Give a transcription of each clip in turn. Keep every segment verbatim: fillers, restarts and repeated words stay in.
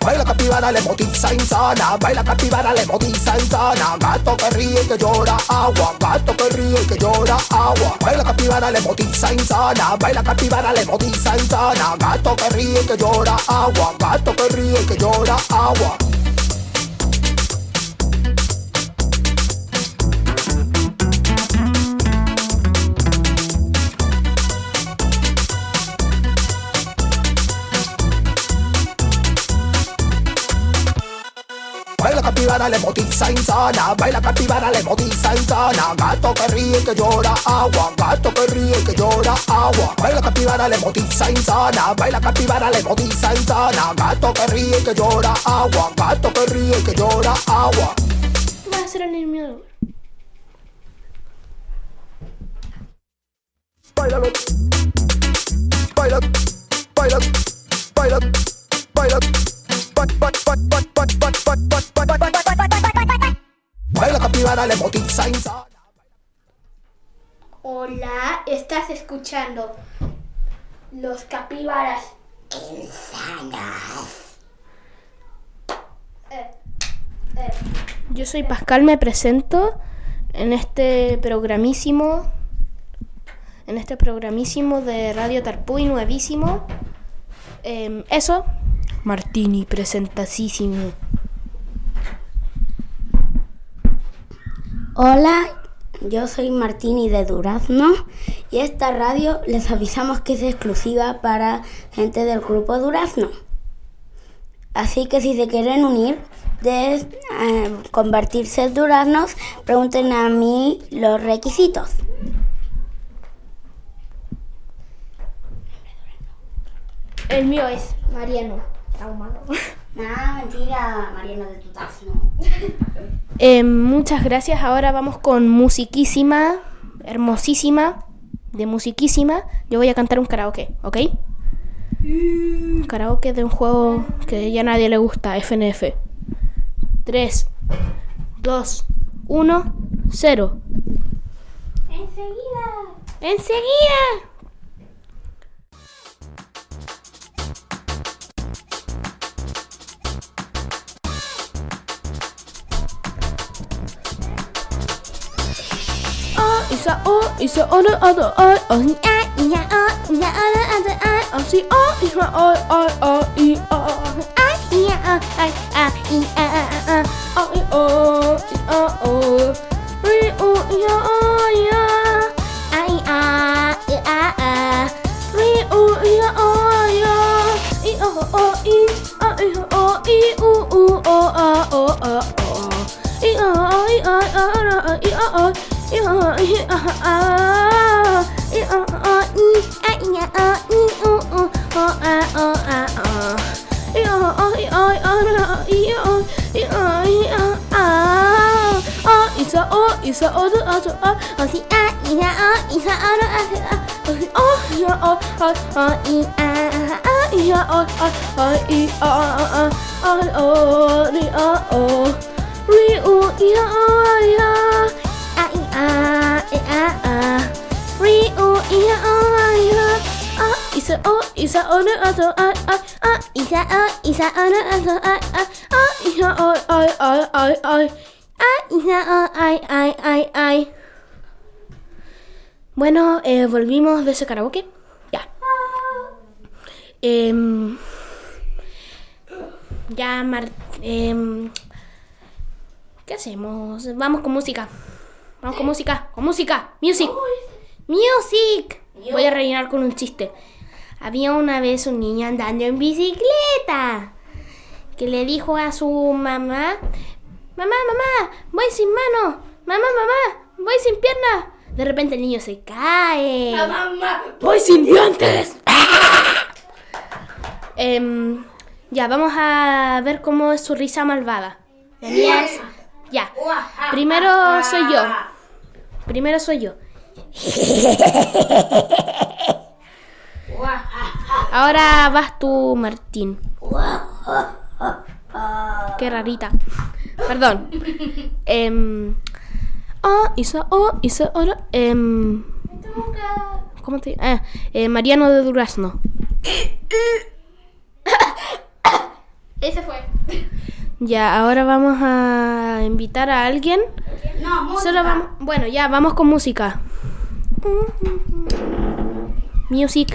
Baila capibara, le motiza insana. Baila capibara, le motiza insana. Gato que ríe y que llora agua. Gato que ríe y que llora agua. Baila capibara, le motiza insana. Baila capibara, le motiza insana. Gato que ríe y que llora agua. Gato que ríe y que llora agua. Baila capibara, le motiza insana. Baila capibara, le motiza insana. Gato que ríe y que llora agua. Gato que ríe y que llora agua. Baila capibara, le motiza insana. Baila capibara, le motiza insana. Gato que ríe y que llora agua. Gato que ríe y que llora agua. Va a ser el niño. Bailalo. Baila. Baila. Baila. Baila. Baila capibara, le motiza insana. Hola, estás escuchando Los Capibaras Insanos. Eh, eh. Yo soy Pascal, me presento en este programísimo, en este programísimo de Radio Tarpuy, nuevísimo. Eh, eso, Martini, presentasísimo. Hola, yo soy Martini de Durazno y esta radio les avisamos que es exclusiva para gente del grupo Durazno. Así que si se quieren unir, de eh, convertirse en duraznos, pregunten a mí los requisitos. El mío es Mariano Traumado. Nah, mentira, Mariano de Durazno. Eh, muchas gracias. Ahora vamos con musiquísima, hermosísima, de musiquísima. Yo voy a cantar un karaoke, ¿ok? Un karaoke de un juego que ya a nadie le gusta, F N F. tres, dos, uno, cero. Enseguida. ¡Enseguida! Isa o isa o the other I o si a iya o iya o the other I o si o isa o I o i o a iya o I a i a a o i o i o o ri o iya o iya a i a i a a ri o iya o iya i o o i a i o i u u o a o a o i o i a a a i o o I a a I a a I a a I a I a I o o o a o a o I a a I a I a I o I a I a a o isa o isa o the other I o si a I a o isa o the other I o si o isa o o o I a a I a o o I a a I o ri a o ri o I a I a Ah, eh, ah, ah, re, oh, ia, oh, ia, ah, isa, oh, isa, oh, the other, ah, ah, ah, isa, oh, isa, oh, the other, ah, ah, ah, isa, oh, I, I, I, I, ah, isa, oh, I, I, I, I. Bueno, eh, volvimos de ese karaoke, ya. Eh, ya, Mar, eh, ¿qué hacemos? Vamos con música. Vamos con música, con música, music, music. Voy a rellenar con un chiste. Había una vez un niño andando en bicicleta que le dijo a su mamá: mamá, mamá, voy sin mano, mamá, mamá, voy sin pierna. De repente el niño se cae. Mamá, voy sin dientes. eh, ya, vamos a ver cómo es su risa malvada. La mía es... Ya, primero soy yo. Primero soy yo. Ahora vas tú, Martín. Qué rarita. Perdón. Eh, oh, Isa, oh, Isa, oh, eh, ¿cómo te ah, eh, Mariano de Durazno. Ese fue. Ya, ahora vamos a invitar a alguien. No, música. Solo vamos, bueno, ya, vamos con música. Music.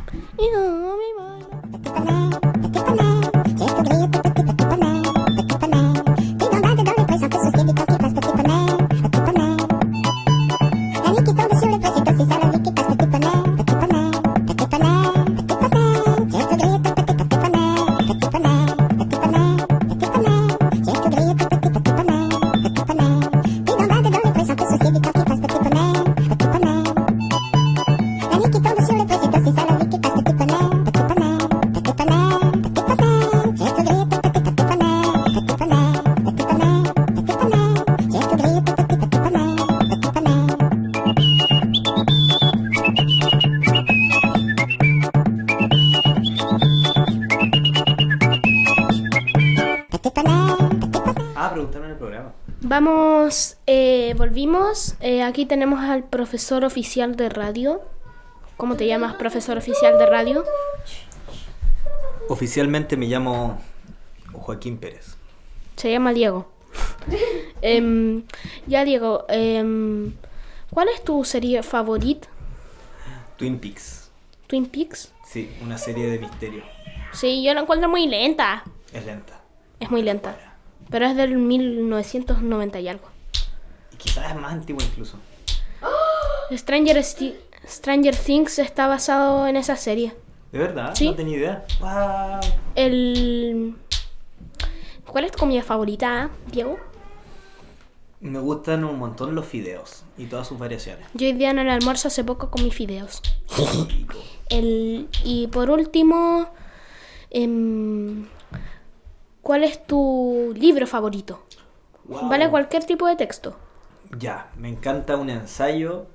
Vamos, eh, volvimos. Eh, aquí tenemos al profesor oficial de radio. ¿Cómo te llamas, profesor oficial de radio? Oficialmente me llamo Joaquín Pérez. Se llama Diego. eh, ya, Diego, eh, ¿cuál es tu serie favorita? Twin Peaks. ¿Twin Peaks? Sí, una serie de misterio. Sí, yo la encuentro muy lenta. Es lenta. Es muy lenta. Pero es del mil novecientos noventa y algo. Y quizás es más antigua incluso. Stranger, Sti- Stranger Things está basado en esa serie. ¿De verdad? Sí. No tenía idea. Wow. El... ¿Cuál es tu comida favorita, Diego? Me gustan un montón los fideos y todas sus variaciones. Yo hoy día en el almuerzo hace poco comí fideos. Rico. El... Y por último... em, ¿Cuál es tu libro favorito? Wow. Vale cualquier tipo de texto. Ya, me encanta un ensayo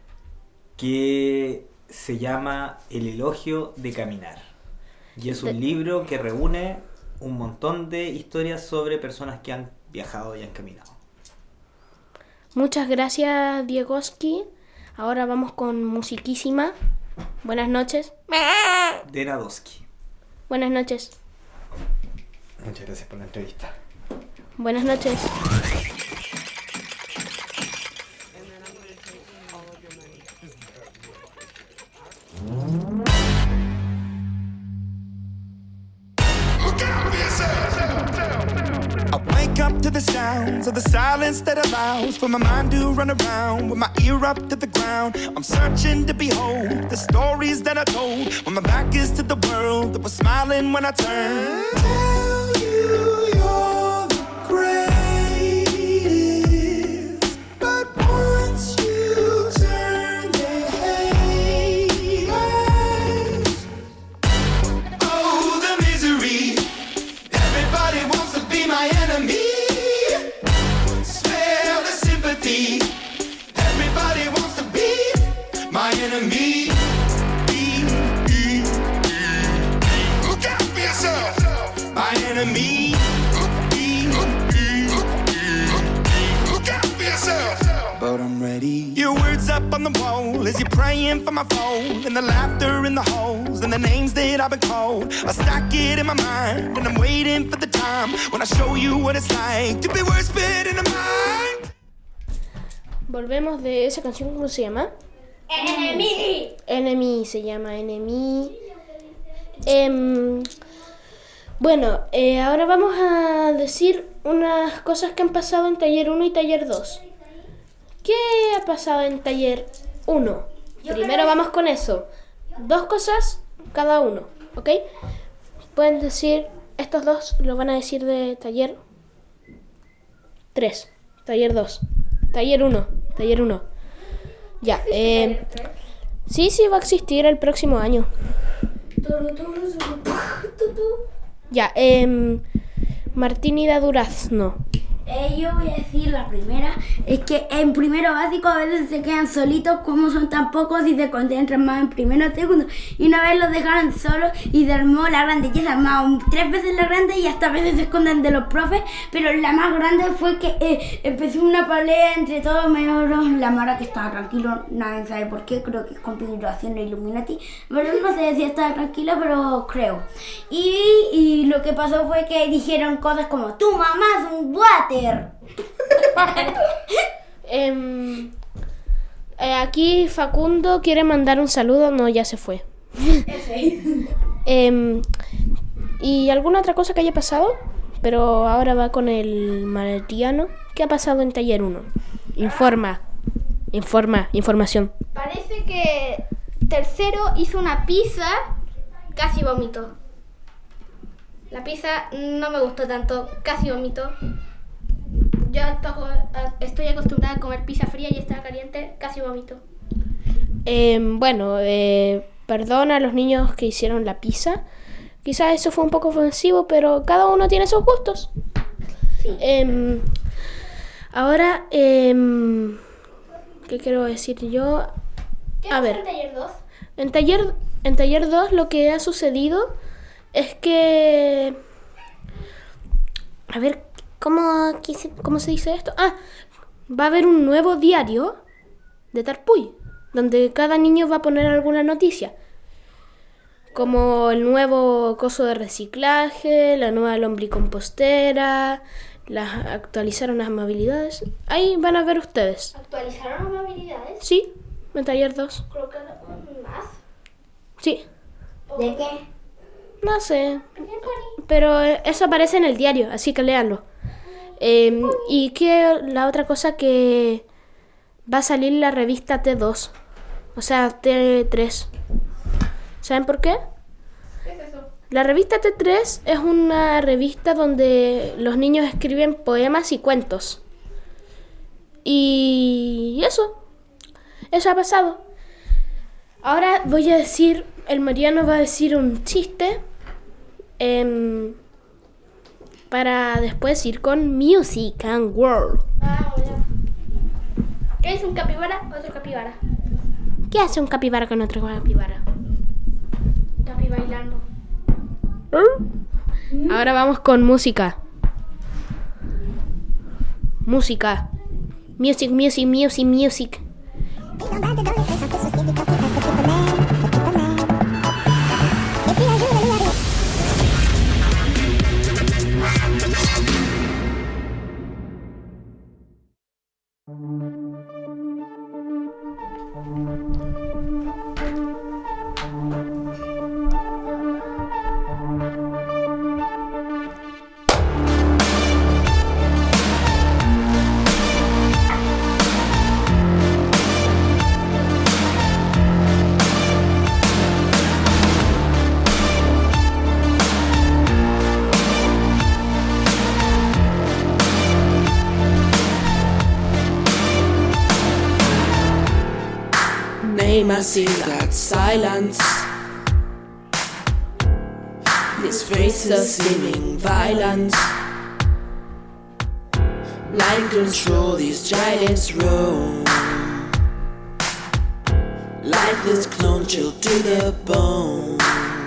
que se llama El elogio de caminar. Y es un De- libro que reúne un montón de historias sobre personas que han viajado y han caminado. Muchas gracias, Diegoski. Ahora vamos con musiquísima. Buenas noches. De Nadowski. Buenas noches. Muchas gracias por la entrevista. Buenas noches. I wake up to the sounds of the silence that allows for my mind to run around with my ear up to the ground. I'm searching to behold the stories that I told when my back is to the world that was smiling when I turned. Tell you you're the greatest, but once you turn they hate us. Oh, the misery. Everybody wants to be my enemy. Spare the sympathy. Everybody wants to be my enemy. E, e, e. Look out for yourself. My enemy. E, e, e. Look out for yourself. But I'm ready. Your words up on the wall as you're praying for my phone, and the laughter in the holes and the names that I've been called. I stack it in my mind and I'm waiting for the time when I show you what it's like to be worse fit in the mind. Volvemos de esa canción, ¿cómo se llama? Enemy. Enemy, se llama Enemy. Em, bueno, eh, ahora vamos a decir unas cosas que han pasado en taller uno y taller dos. ¿Qué ha pasado en taller uno? Primero vamos con eso. Dos cosas cada uno, ¿ok? Pueden decir, estos dos lo van a decir de taller tres, taller dos, taller uno, taller uno. Ya, eh, sí, sí va a existir el próximo año. Ya, eh, Martín y de Durazno. Eh, yo voy a decir la primera, es que en primero básico a veces se quedan solitos como son tan pocos y se concentran más en primero o segundo. Y una vez los dejaron solos y se armó la grande, ya se armaron tres veces la grande y hasta a veces se esconden de los profes, pero la más grande fue que eh, empezó una pelea entre todos menos la Mara que estaba tranquilo, nadie sabe por qué, creo que es conspiración de Illuminati, pero no sé si estaba tranquila, pero creo. Y, y lo que pasó fue que dijeron cosas como, tu mamá es un water. Em, eh, aquí Facundo quiere mandar un saludo, no, ya se fue. Em, ¿Y alguna otra cosa que haya pasado? Pero ahora va con el Mariano. ¿Qué ha pasado en taller uno? Informa, informa, información. Parece que tercero hizo una pizza, casi vomitó. La pizza no me gustó tanto, casi vomitó. Yo toco, estoy acostumbrada a comer pizza fría y estaba caliente, casi vomito. Eh, bueno, eh, perdona a los niños que hicieron la pizza. Quizás eso fue un poco ofensivo, pero cada uno tiene sus gustos. Sí. Eh, ahora, eh, ¿qué quiero decir yo? ¿Qué A pasó ver. en taller dos? En taller, en taller dos lo que ha sucedido es que... A ver, ¿cómo, qué se- cómo se dice esto? Ah, va a haber un nuevo diario de Tarpuy, donde cada niño va a poner alguna noticia. Como el nuevo coso de reciclaje, la nueva lombricompostera, las, actualizaron las amabilidades. Ahí van a ver ustedes. ¿Actualizaron las habilidades? Sí, en taller dos. Creo que mm, más. Sí, ¿De qué? no sé. Pero eh, eso aparece en el diario, así que léanlo. Eh, y que la otra cosa que va a salir la revista T dos, o sea, T tres. ¿Saben por qué? ¿Qué es eso? La revista T tres es una revista donde los niños escriben poemas y cuentos. Y eso, eso ha pasado. Ahora voy a decir, el Mariano va a decir un chiste em, para después ir con Music and World. Ah, bueno. ¿Qué es un capibara? Otro capibara. ¿Qué hace un capibara con otro capibara? Capi bailando. Ahora vamos con música. Música. Music, music, music, music. Name I see that silence. These faces seeming violent. Line control, these giants roam. Lifeless clone chilled to the bone.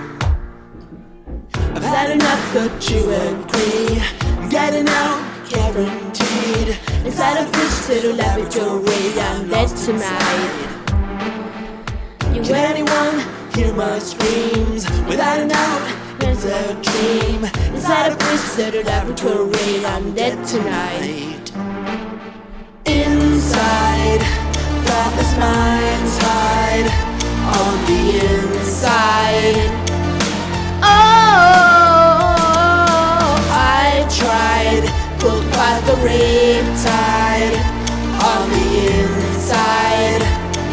I've had enough, but you agree. I'm getting out, guaranteed. Inside a fish little laboratory, I'm dead tonight. Can anyone hear my screams? Without a doubt, it's a dream. Inside a fish little laboratory, I'm dead tonight. Inside, thoughtless minds hide on the inside. Oh, I tried, pulled by the riptide on the inside.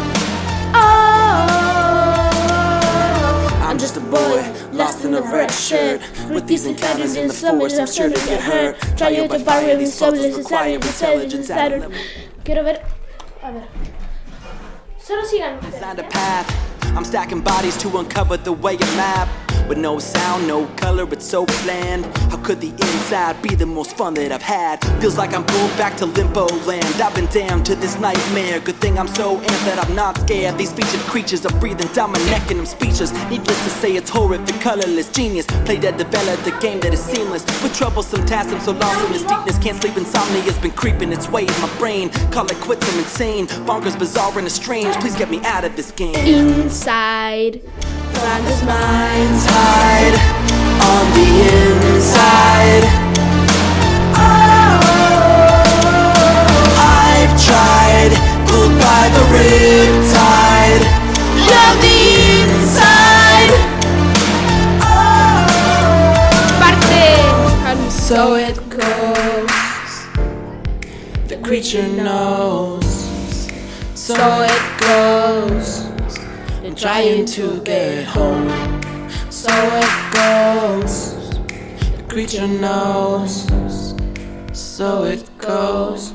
Oh, I'm just a boy, lost in a red shirt. With these encounters in the forest, I'm sure to get hurt. Try your devouring these soulless inside of intelligence. Quiero ver. A ver. Solo sigan. Find a path. I'm stacking bodies to uncover the way of map. with no sound, no color, it's so bland. How could the inside be the most fun that I've had? Feels like I'm pulled back to limbo land. I've been damned to this nightmare. Good thing I'm so amped that I'm not scared. These featured creatures are breathing down my neck and I'm speechless. Needless to say, it's horrific, colorless genius. Play that developed a game that is seamless. With troublesome tasks, I'm so lost in this deepness. Can't sleep, insomnia's been creeping its way in my brain. Call it quits, I'm insane. Bonkers, bizarre, and strange. Please get me out of this game. Inside, find his mind's Hide on the inside. Oh, I've tried, pulled by the riptide. Love the inside. parte. So it goes. The creature knows. So it goes. And trying to get home. So it goes. The creature knows. So it goes.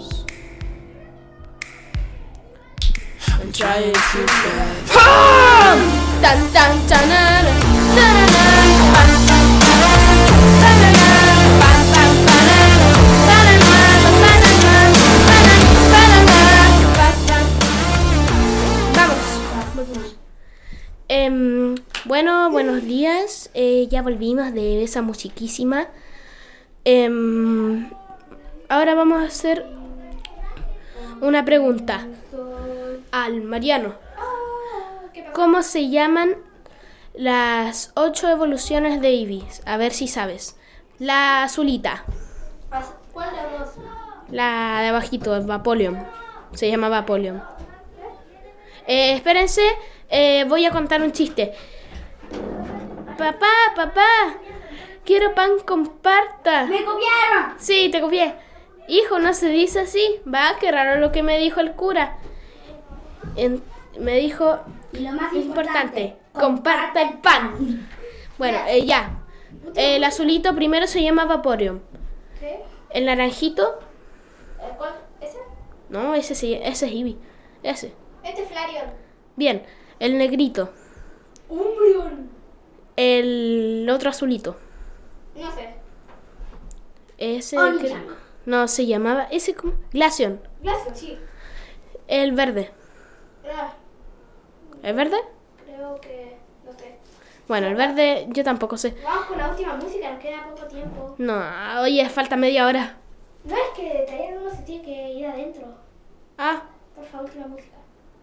I'm trying to get ¡Pum! Tan, tan, tanana, tanana, pam, pam, tanana, pam, pam, tanana, tanana, tanana, tanana, pam, pam. Vamos, volvemos. Em, bueno, buenos días. Eh, ya volvimos de esa musiquísima. Em, ahora vamos a hacer una pregunta al Mariano. ¿Cómo se llaman las ocho evoluciones de Eevee? A ver si sabes. La azulita. ¿Cuál de las dos? La de abajito, Vapoleon. Se llama Vapoleon. Eh, espérense, eh, voy a contar un chiste. Papá, papá, quiero pan con parta. ¡Me copiaron! Sí, te copié. Hijo, no se dice así. Va, qué raro lo que me dijo el cura. En- me dijo, Y lo más importante, comparta el pan. Bueno, eh, ya. El azulito primero se llama Vaporeon. ¿Qué? El naranjito, ¿El cuál? ¿Ese? no, ese, sí, ese es Eevee. Ese. Este es Flareon. Bien. El negrito. Umbreon. El otro azulito. No sé. Ese. Onichan. cre- No, se llamaba. Ese como. Glaceon. Glaceon, sí. El verde. Ah, ¿El verde? creo que... no sé. Bueno, el verde yo tampoco sé. Vamos con la última música, nos queda poco tiempo. No, oye, falta media hora. No, es que de taller uno se tiene que ir adentro. Ah. Por favor, última música.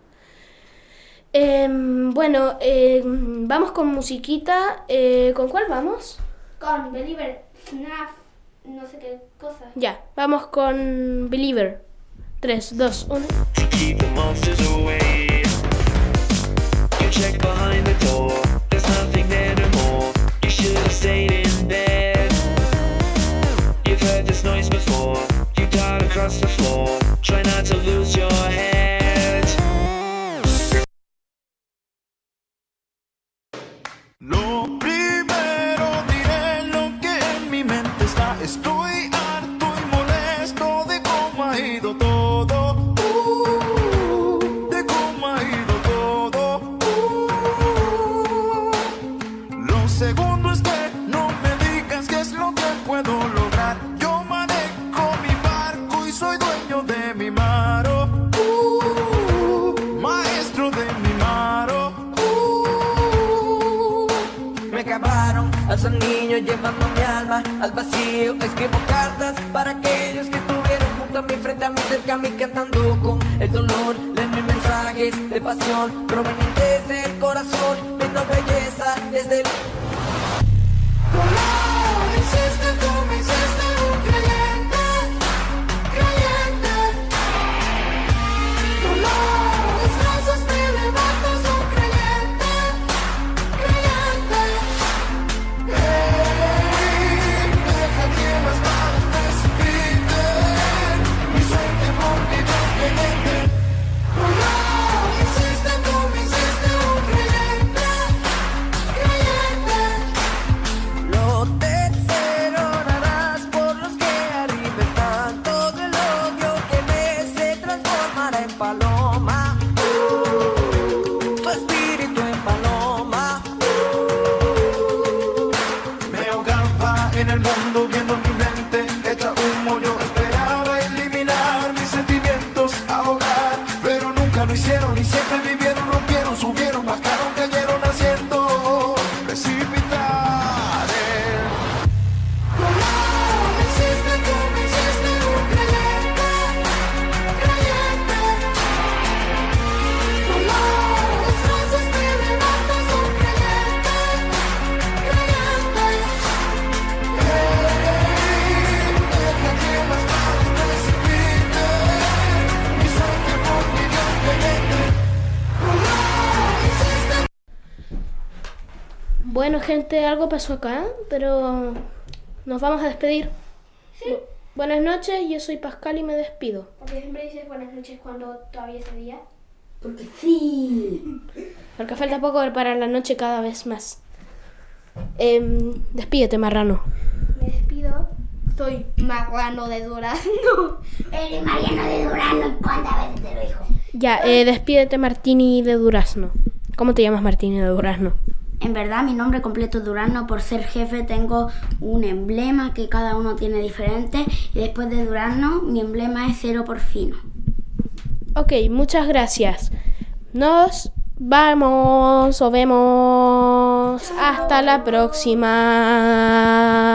em, bueno, em, vamos con musiquita. Eh, ¿Con cuál vamos? Con Believer, F N A F, no sé qué cosa. Ya, vamos con Believer. tres, dos, uno. Keep the monsters away. You check behind the door. There's nothing there no more. You should have stayed in bed. You've heard this noise before. You got across the floor. Try not to lose your head. Lo primero diré lo que en mi mente está. Estoy harto y molesto de cómo ha ido todo. Uh, de cómo ha ido todo. Uh. Lo segundo es que no me digas qué es lo que puedo lograr. Yo manejo mi barco y soy dueño de mi maro. Uh, maestro de mi maro. Me acabaron al ser niño llevando mi alma al vacío. Escribo cartas para aquellos que estuvieron junto a mí, frente a mí, cerca a mí, cantando con el dolor. Leen mis mensajes de pasión provenientes del corazón, viendo belleza desde el... ¿Cómo hiciste tú, me hiciste un creyente, creyente? ¿Cómo desgracias me levantas un creyente, creyente? Hey, deja que las manos precipiten mi suerte porque yo creyente. ¿Cómo hiciste tú, me hiciste un creyente, creyente? Lo tercero, na, Bueno, gente, algo pasó acá, pero nos vamos a despedir. Sí. Bu- buenas noches, yo soy Pascal y me despido. Porque siempre dices buenas noches cuando todavía es de día. Porque sí. Porque falta poco para la noche cada vez más. Em, despídete, marrano. Me despido. Soy Marrano de Durazno. Eres Mariano de Durazno, ¿cuántas veces te lo dijo? Ya, eh, despídete, Martini de Durazno. ¿Cómo te llamas, Martini de Durazno? En verdad, mi nombre completo es Durazno. Por ser jefe tengo un emblema que cada uno tiene diferente. Y después de Durazno, mi emblema es cero porcino. Ok, muchas gracias. Nos vamos o vemos. Hasta la próxima.